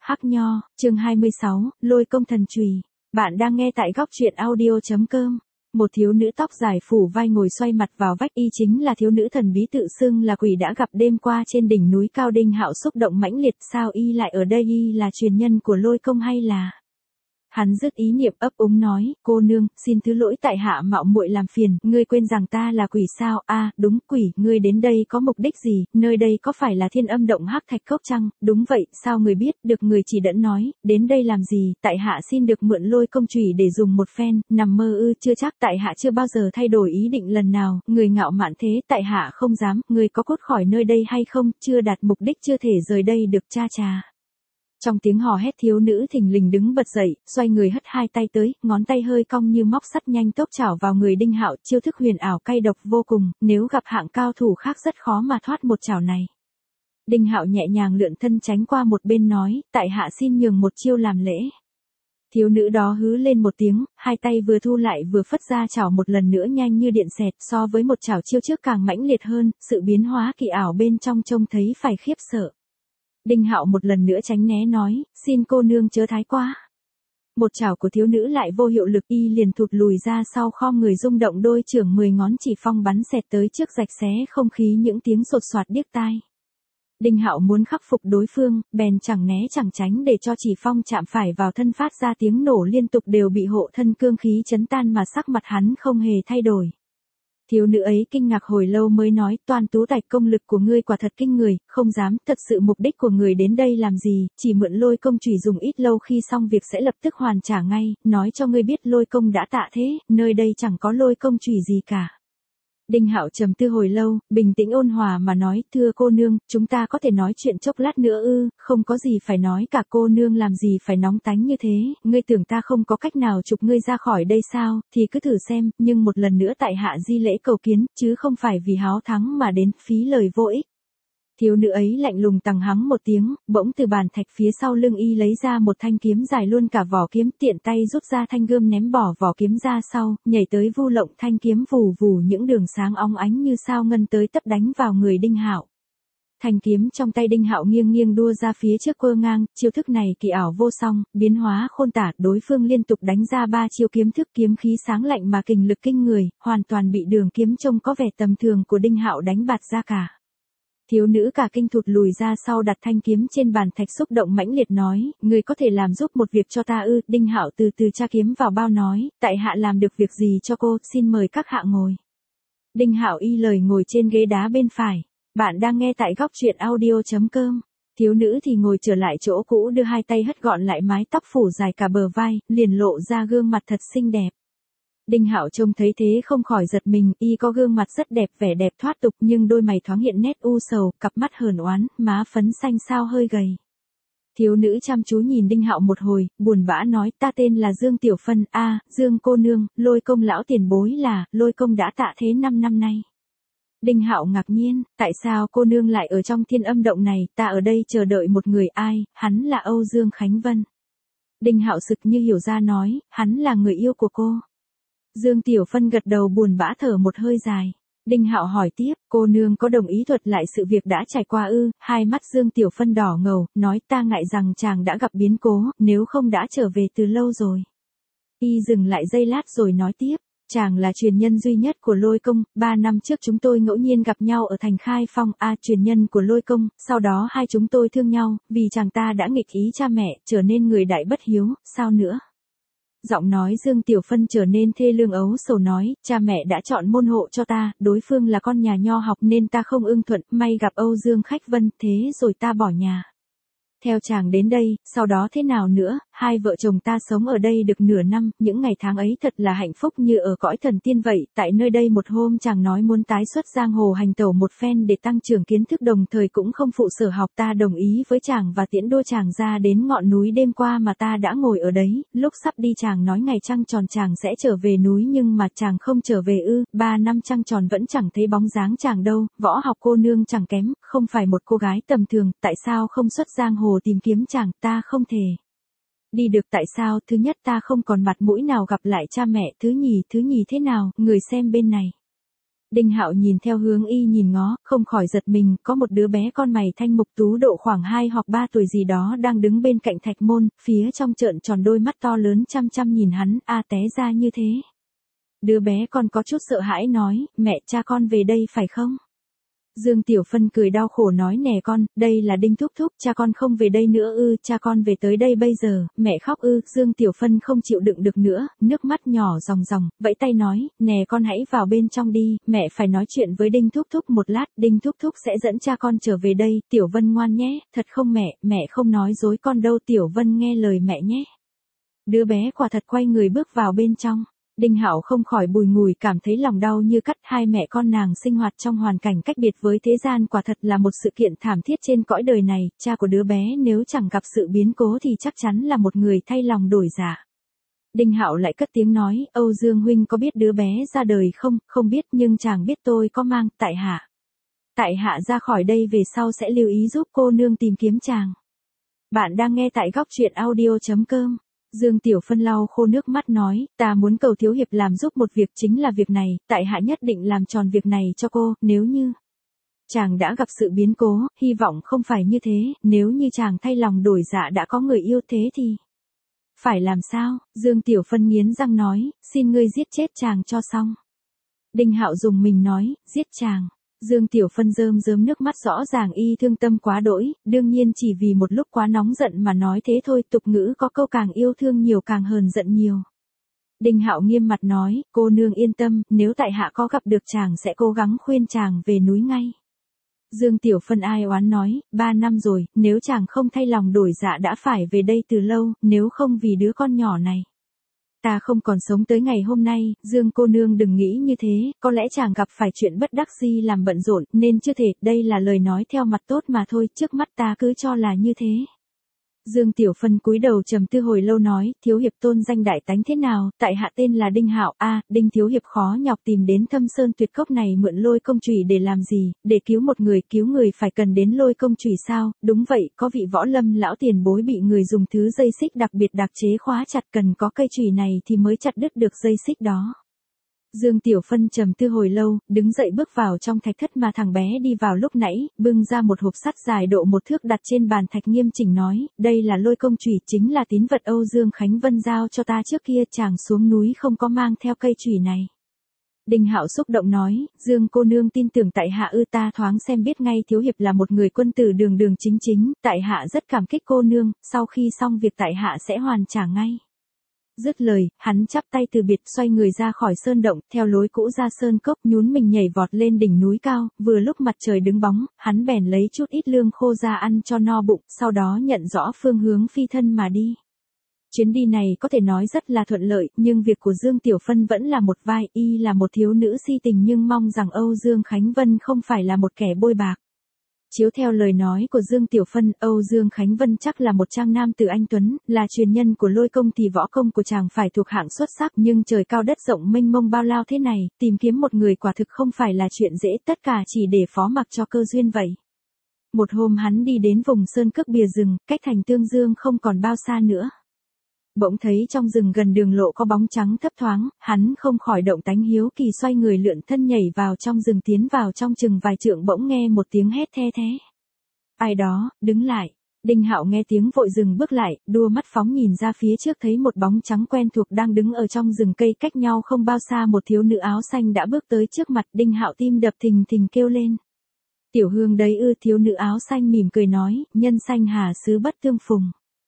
Hắc Nho, chương 26, Lôi Công Thần Chùy. Bạn đang nghe tại góc truyện audio.com. Một thiếu nữ tóc dài phủ vai ngồi xoay mặt vào vách, y chính là thiếu nữ thần bí tự xưng là quỷ đã gặp đêm qua trên đỉnh núi cao. Đinh Hạo xúc động mãnh liệt, sao y lại ở đây, y là truyền nhân của Lôi Công hay là... Hắn dứt ý niệm ấp úng nói, cô nương, xin thứ lỗi tại hạ mạo muội làm phiền, ngươi quên rằng ta là quỷ sao? Đúng, quỷ, ngươi đến đây có mục đích gì, nơi đây có phải là Thiên Âm Động Hắc Thạch Cốc chăng? Đúng vậy, sao người biết, được người chỉ dẫn nói, đến đây làm gì, tại hạ xin được mượn Lôi Công chùy để dùng một phen, nằm mơ ư? Chưa chắc, tại hạ chưa bao giờ thay đổi ý định lần nào, người ngạo mạn thế, tại hạ không dám, người có cốt khỏi nơi đây hay không, chưa đạt mục đích chưa thể rời đây được cha trà. Trong tiếng hò hét, thiếu nữ thình lình đứng bật dậy, xoay người hất hai tay tới, ngón tay hơi cong như móc sắt nhanh tốc chảo vào người Đinh Hạo, chiêu thức huyền ảo cay độc vô cùng, nếu gặp hạng cao thủ khác rất khó mà thoát một chảo này. Đinh Hạo nhẹ nhàng lượn thân tránh qua một bên nói, tại hạ xin nhường một chiêu làm lễ. Thiếu nữ đó hứ lên một tiếng, hai tay vừa thu lại vừa phất ra chảo một lần nữa nhanh như điện xẹt, so với một chảo chiêu trước càng mãnh liệt hơn, sự biến hóa kỳ ảo bên trong trông thấy phải khiếp sợ. Đinh Hạo một lần nữa tránh né nói, xin cô nương chớ thái quá. Một chảo của thiếu nữ lại vô hiệu lực, y liền thụt lùi ra sau, khom người rung động đôi chưởng 10 ngón chỉ phong bắn xẹt tới trước, rạch xé không khí, những tiếng sột soạt điếc tai. Đinh Hạo muốn khắc phục đối phương, bèn chẳng né chẳng tránh để cho chỉ phong chạm phải vào thân phát ra tiếng nổ liên tục, đều bị hộ thân cương khí chấn tan mà sắc mặt hắn không hề thay đổi. Thiếu nữ ấy kinh ngạc hồi lâu mới nói, Toan Tú Tạch, công lực của ngươi quả thật kinh người, không dám, thật sự mục đích của người đến đây làm gì, chỉ mượn Lôi Công chùy dùng ít lâu, khi xong việc sẽ lập tức hoàn trả ngay, nói cho ngươi biết Lôi Công đã tạ thế, nơi đây chẳng có Lôi Công chùy gì cả. Đinh Hạo trầm tư hồi lâu, bình tĩnh ôn hòa mà nói, thưa cô nương, chúng ta có thể nói chuyện chốc lát nữa ư? Không có gì phải nói cả, cô nương làm gì phải nóng tánh như thế, ngươi tưởng ta không có cách nào chụp ngươi ra khỏi đây sao, thì cứ thử xem, nhưng một lần nữa tại hạ di lễ cầu kiến, chứ không phải vì háo thắng mà đến, phí lời vô ích. Thiếu nữ ấy lạnh lùng tằng hắng một tiếng, bỗng từ bàn thạch phía sau lưng y lấy ra một thanh kiếm dài luôn cả vỏ kiếm, tiện tay rút ra thanh gươm ném bỏ vỏ kiếm ra sau, nhảy tới vu lộng thanh kiếm, vù vù những đường sáng óng ánh như sao ngân tới tấp đánh vào người Đinh Hạo. Thanh kiếm trong tay Đinh Hạo nghiêng nghiêng đua ra phía trước quơ ngang, chiêu thức này kỳ ảo vô song, biến hóa khôn tả, đối phương liên tục đánh ra 3 chiêu kiếm thức, kiếm khí sáng lạnh mà kình lực kinh người, hoàn toàn bị đường kiếm trông có vẻ tầm thường của Đinh Hạo đánh bạt ra cả. Thiếu nữ cả kinh thụt lùi ra sau, đặt thanh kiếm trên bàn thạch, xúc động mãnh liệt nói, người có thể làm giúp một việc cho ta ư? Đinh Hạo từ từ tra kiếm vào bao nói, tại hạ làm được việc gì cho cô, xin mời các hạ ngồi. Đinh Hạo y lời ngồi trên ghế đá bên phải. Bạn đang nghe tại góc truyện audio.com. Thiếu nữ thì ngồi trở lại chỗ cũ, đưa hai tay hất gọn lại mái tóc phủ dài cả bờ vai, liền lộ ra gương mặt thật xinh đẹp. Đinh Hạo trông thấy thế không khỏi giật mình, y có gương mặt rất đẹp, vẻ đẹp thoát tục, nhưng đôi mày thoáng hiện nét u sầu, cặp mắt hờn oán, má phấn xanh xao hơi gầy. Thiếu nữ chăm chú nhìn Đinh Hạo một hồi, buồn bã nói, ta tên là Dương Tiểu Phân, Dương cô nương, Lôi Công lão tiền bối là, Lôi Công đã tạ thế 5 năm nay. Đinh Hạo ngạc nhiên, tại sao cô nương lại ở trong Thiên Âm Động này, ta ở đây chờ đợi một người, ai, hắn là Âu Dương Khánh Vân. Đinh Hạo sực như hiểu ra nói, hắn là người yêu của cô. Dương Tiểu Phân gật đầu buồn bã thở một hơi dài. Đinh Hạo hỏi tiếp, cô nương có đồng ý thuật lại sự việc đã trải qua ư? Hai mắt Dương Tiểu Phân đỏ ngầu, nói, ta ngại rằng chàng đã gặp biến cố, nếu không đã trở về từ lâu rồi. Y dừng lại giây lát rồi nói tiếp, chàng là truyền nhân duy nhất của Lôi Công, 3 năm trước chúng tôi ngẫu nhiên gặp nhau ở thành Khai Phong, truyền nhân của Lôi Công, sau đó hai chúng tôi thương nhau, vì chàng ta đã nghịch ý cha mẹ, trở nên người đại bất hiếu, sao nữa? Giọng nói Dương Tiểu Phân trở nên thê lương ấu sầu nói, cha mẹ đã chọn môn hộ cho ta, đối phương là con nhà nho học nên ta không ưng thuận, may gặp Âu Dương Khách Vân, thế rồi ta bỏ nhà. Theo chàng đến đây, sau đó thế nào nữa, hai vợ chồng ta sống ở đây được nửa năm, những ngày tháng ấy thật là hạnh phúc như ở cõi thần tiên vậy, tại nơi đây một hôm chàng nói muốn tái xuất giang hồ hành tẩu một phen để tăng trưởng kiến thức, đồng thời cũng không phụ sở học, ta đồng ý với chàng và tiễn đưa chàng ra đến ngọn núi. Đêm qua mà ta đã ngồi ở đấy, lúc sắp đi chàng nói ngày trăng tròn chàng sẽ trở về núi, nhưng mà chàng không trở về ư? 3 năm trăng tròn vẫn chẳng thấy bóng dáng chàng đâu, võ học cô nương chẳng kém, không phải một cô gái tầm thường, tại sao không xuất giang hồ tìm kiếm chàng? Ta không thể đi được. Tại sao? Thứ nhất, ta không còn mặt mũi nào gặp lại cha mẹ, thứ nhì thế nào, người xem bên này. Đinh Hạo nhìn theo hướng y nhìn ngó, không khỏi giật mình, có một đứa bé con mày thanh mục tú độ khoảng 2 hoặc 3 tuổi gì đó đang đứng bên cạnh thạch môn, phía trong trợn tròn đôi mắt to lớn chăm chăm nhìn hắn, té ra như thế. Đứa bé con có chút sợ hãi nói, mẹ, cha con về đây phải không? Dương Tiểu Phân cười đau khổ nói, nè con, đây là Đinh thúc thúc, cha con không về đây nữa ư? Cha con về tới đây bây giờ, mẹ khóc ư? Dương Tiểu Phân không chịu đựng được nữa, nước mắt nhỏ ròng ròng, vẫy tay nói, nè con hãy vào bên trong đi, mẹ phải nói chuyện với Đinh thúc thúc một lát, Đinh thúc thúc sẽ dẫn cha con trở về đây, Tiểu Vân ngoan nhé, thật không mẹ không nói dối con đâu, Tiểu Vân nghe lời mẹ nhé. Đứa bé quả thật quay người bước vào bên trong. Đinh Hạo không khỏi bùi ngùi cảm thấy lòng đau như cắt, hai mẹ con nàng sinh hoạt trong hoàn cảnh cách biệt với thế gian quả thật là một sự kiện thảm thiết trên cõi đời này, cha của đứa bé nếu chẳng gặp sự biến cố thì chắc chắn là một người thay lòng đổi dạ. Đinh Hạo lại cất tiếng nói, Âu Dương huynh có biết đứa bé ra đời không? Không biết, nhưng chàng biết tôi có mang, tại hạ. Tại hạ ra khỏi đây về sau sẽ lưu ý giúp cô nương tìm kiếm chàng. Bạn đang nghe tại góc truyện audio.com. Dương Tiểu Phân lau khô nước mắt nói, ta muốn cầu thiếu hiệp làm giúp một việc, chính là việc này, tại hạ nhất định làm tròn việc này cho cô, nếu như chàng đã gặp sự biến cố, hy vọng không phải như thế, nếu như chàng thay lòng đổi dạ đã có người yêu thế thì phải làm sao? Dương Tiểu Phân nghiến răng nói, xin ngươi giết chết chàng cho xong. Đinh Hạo dùng mình nói, giết chàng. Dương Tiểu Phân rơm rớm nước mắt, rõ ràng y thương tâm quá đỗi, đương nhiên chỉ vì một lúc quá nóng giận mà nói thế thôi, tục ngữ có câu càng yêu thương nhiều càng hờn giận nhiều. Đinh Hạo nghiêm mặt nói, cô nương yên tâm, nếu tại hạ có gặp được chàng sẽ cố gắng khuyên chàng về núi ngay. Dương Tiểu Phân ai oán nói, 3 năm rồi, nếu chàng không thay lòng đổi dạ đã phải về đây từ lâu, nếu không vì đứa con nhỏ này. Ta không còn sống tới ngày hôm nay, Dương cô nương đừng nghĩ như thế, có lẽ chàng gặp phải chuyện bất đắc dĩ làm bận rộn, nên chưa thể, đây là lời nói theo mặt tốt mà thôi, trước mắt ta cứ cho là như thế. Dương Tiểu Phân cúi đầu trầm tư hồi lâu nói, thiếu hiệp tôn danh đại tánh thế nào, tại hạ tên là Đinh Hạo, Đinh thiếu hiệp khó nhọc tìm đến Thâm Sơn Tuyệt Cốc này mượn lôi công chùy để làm gì, để cứu một người phải cần đến lôi công chùy sao? Đúng vậy, có vị võ lâm lão tiền bối bị người dùng thứ dây xích đặc biệt đặc chế khóa chặt, cần có cây chùy này thì mới chặt đứt được dây xích đó. Dương Tiểu Phân trầm tư hồi lâu, đứng dậy bước vào trong thạch thất mà thằng bé đi vào lúc nãy, bưng ra một hộp sắt dài độ 1 thước đặt trên bàn thạch nghiêm chỉnh nói, đây là lôi công chùy, chính là tín vật Âu Dương Khánh Vân giao cho ta trước kia, chàng xuống núi không có mang theo cây chùy này. Đinh Hạo xúc động nói, Dương cô nương tin tưởng tại hạ ư? Ta thoáng xem biết ngay thiếu hiệp là một người quân tử đường đường chính chính, tại hạ rất cảm kích cô nương, sau khi xong việc tại hạ sẽ hoàn trả ngay. Dứt lời, hắn chắp tay từ biệt, xoay người ra khỏi sơn động, theo lối cũ ra sơn cốc, nhún mình nhảy vọt lên đỉnh núi cao, vừa lúc mặt trời đứng bóng, hắn bèn lấy chút ít lương khô ra ăn cho no bụng, sau đó nhận rõ phương hướng phi thân mà đi. Chuyến đi này có thể nói rất là thuận lợi, nhưng việc của Dương Tiểu Phân vẫn là một vai, y là một thiếu nữ si tình nhưng mong rằng Âu Dương Khánh Vân không phải là một kẻ bôi bạc. Chiếu theo lời nói của Dương Tiểu Phân, Âu Dương Khánh Vân chắc là một trang nam tử anh tuấn, là truyền nhân của lôi công thì võ công của chàng phải thuộc hạng xuất sắc, nhưng trời cao đất rộng mênh mông bao lao thế này, tìm kiếm một người quả thực không phải là chuyện dễ, tất cả chỉ để phó mặc cho cơ duyên vậy. Một hôm hắn đi đến vùng sơn cước bìa rừng, cách thành Tương Dương không còn bao xa nữa. Bỗng thấy trong rừng gần đường lộ có bóng trắng thấp thoáng, hắn không khỏi động tánh hiếu kỳ, xoay người lượn thân nhảy vào trong rừng, tiến vào trong chừng vài trượng bỗng nghe một tiếng hét the thé. Ai đó, đứng lại. Đinh Hạo nghe tiếng vội dừng bước lại, đua mắt phóng nhìn ra phía trước, thấy một bóng trắng quen thuộc đang đứng ở trong rừng cây cách nhau không bao xa, một thiếu nữ áo xanh đã bước tới trước mặt. Đinh Hạo tim đập thình thình kêu lên. Tiểu Hương đấy ư? Thiếu nữ áo xanh mỉm cười nói, nhân sanh hà xứ bất tương phùng.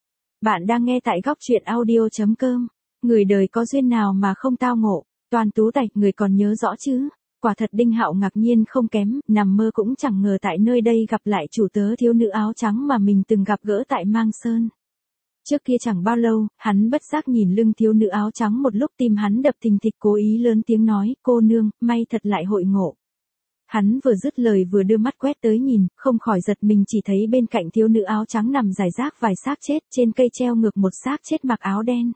Bạn đang nghe tại góc truyện audio.com. Người đời có duyên nào mà không tao ngộ, toàn tú tạch người còn nhớ rõ chứ? Quả thật Đinh Hạo ngạc nhiên không kém, nằm mơ cũng chẳng ngờ tại nơi đây gặp lại chủ tớ thiếu nữ áo trắng mà mình từng gặp gỡ tại Mang Sơn. Trước kia chẳng bao lâu, hắn bất giác nhìn lưng thiếu nữ áo trắng một lúc, tim hắn đập thình thịch, cố ý lớn tiếng nói, cô nương, may thật lại hội ngộ. Hắn vừa dứt lời vừa đưa mắt quét tới nhìn, không khỏi giật mình, chỉ thấy bên cạnh thiếu nữ áo trắng nằm rải rác vài xác chết, trên cây treo ngược một xác chết mặc áo đen.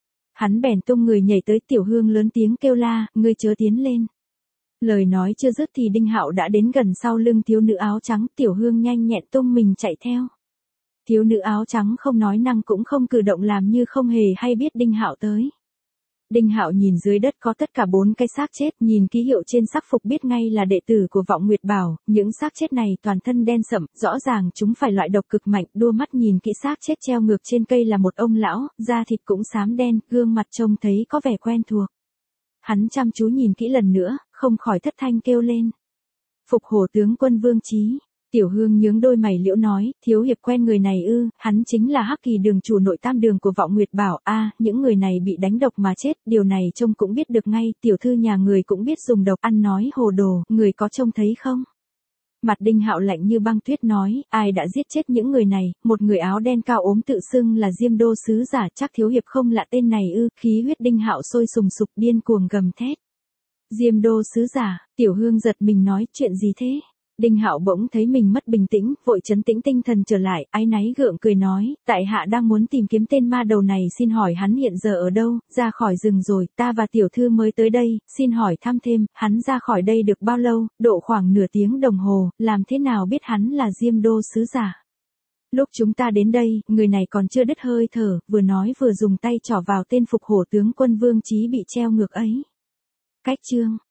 Hắn bèn tung người nhảy tới. Tiểu Hương lớn tiếng kêu la, ngươi chớ tiến lên. Lời nói chưa dứt thì Đinh Hạo đã đến gần sau lưng thiếu nữ áo trắng. Tiểu Hương nhanh nhẹn tung mình chạy theo. Thiếu nữ áo trắng không nói năng cũng không cử động, làm như không hề hay biết Đinh Hạo tới. Đinh Hạo nhìn dưới đất có tất cả 4 cái xác chết, nhìn ký hiệu trên sắc phục biết ngay là đệ tử của Vọng Nguyệt Bảo, những xác chết này toàn thân đen sậm, rõ ràng chúng phải loại độc cực mạnh, đua mắt nhìn kỹ xác chết treo ngược trên cây là một ông lão, da thịt cũng xám đen, gương mặt trông thấy có vẻ quen thuộc. Hắn chăm chú nhìn kỹ lần nữa, không khỏi thất thanh kêu lên. Phục Hổ tướng quân Vương Chí. Tiểu Hương nhướng đôi mày liễu nói, thiếu hiệp quen người này ư? Hắn chính là Hắc Kỳ đường chủ nội tam đường của Vọng Nguyệt Bảo. A, những người này bị đánh độc mà chết, điều này trông cũng biết được ngay, tiểu thư nhà người cũng biết dùng độc, ăn nói hồ đồ, người có trông thấy không? Mặt Đinh Hạo lạnh như băng tuyết nói, ai đã giết chết những người này? Một người áo đen cao ốm tự xưng là Diêm Đô sứ giả, chắc thiếu hiệp không lạ tên này ư? Khí huyết Đinh Hạo sôi sùng sục điên cuồng gầm thét. Diêm Đô sứ giả. Tiểu Hương giật mình nói, chuyện gì thế? Đinh Hạo bỗng thấy mình mất bình tĩnh, vội trấn tĩnh tinh thần trở lại, áy náy gượng cười nói, tại hạ đang muốn tìm kiếm tên ma đầu này, xin hỏi hắn hiện giờ ở đâu? Ra khỏi rừng rồi, ta và tiểu thư mới tới đây, xin hỏi thăm thêm, hắn ra khỏi đây được bao lâu? Độ khoảng nửa tiếng đồng hồ, làm thế nào biết hắn là Diêm Đô sứ giả? Lúc chúng ta đến đây, người này còn chưa đứt hơi thở, vừa nói vừa dùng tay trỏ vào tên Phục Hổ tướng quân Vương Chí bị treo ngược ấy. Cách chương